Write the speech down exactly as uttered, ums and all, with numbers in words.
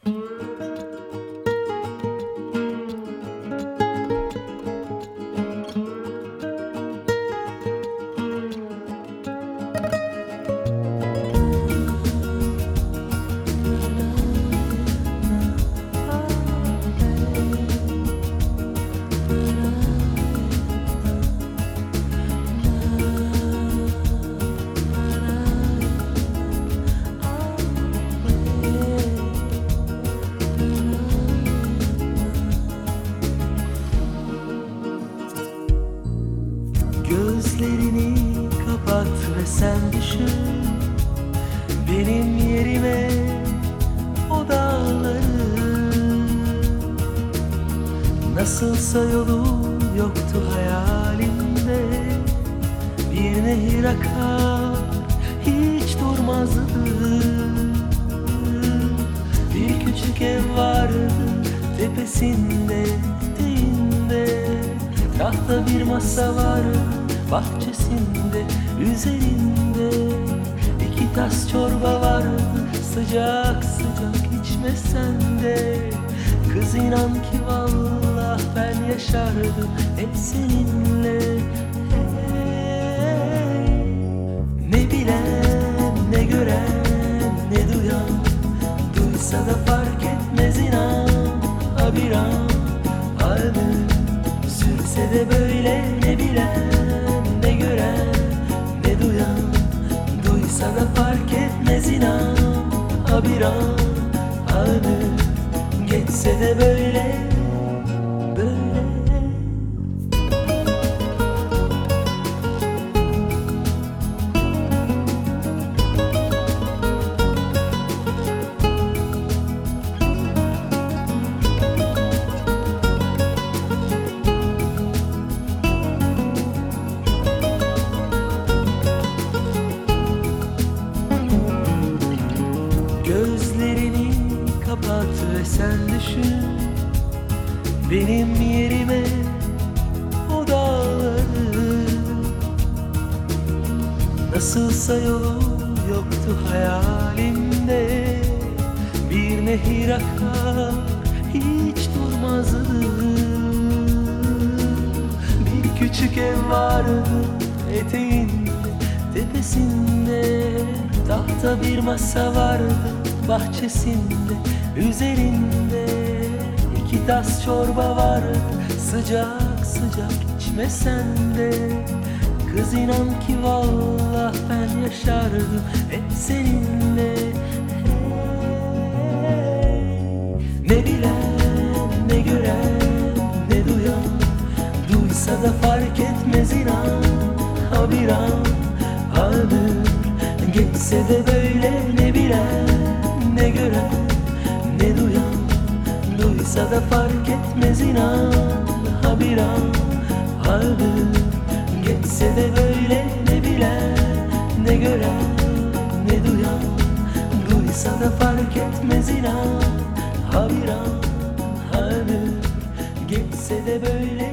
Gözlerini kapat ve sen düşün benim yerime o dağları. Nasılsa yolu yoktu hayalimde, bir nehir akar hiç durmazdı. Bir küçük ev vardı tepesinde, eteğinde tahta bir masa vardı bahçesinde, üzerinde iki tas çorba vardı. Sıcak sıcak içmesen de kız, inan ki vallah ben yaşardım hep seninle. Hey, ne bilen ne gören ne duyan, duysa da fark etmez inan. Ha bir an anı sürse de böyle, ne bilen ne gören ne duyan, duysa da fark etmez inan. Ha bir an anı geçse de böyle böyle. Gözlerini kapat ve sen düşün benim yerime o dağları. Nasılsa yolu yoktu hayalimde, bir nehir akar hiç durmazdı. Bir küçük ev vardı eteğinde, tepesinde tahta bir masa vardı bahçesinde, üzerinde iki tas çorba vardı. Sıcak sıcak içmesen de kız, inan ki vallah ben yaşardım hep seninle. Hey, ne bilen ne gören ne duyan, duysa da fark etmez inan. Ha bir an anı geçse de böyle, ne bilen ne gören ne duyan, duysa da fark etmez inan. Ha bir an anı geçse de böyle, ne bilen ne gören ne duyan, duysa da fark etmez inan. Ha bir an anı geçse de böyle.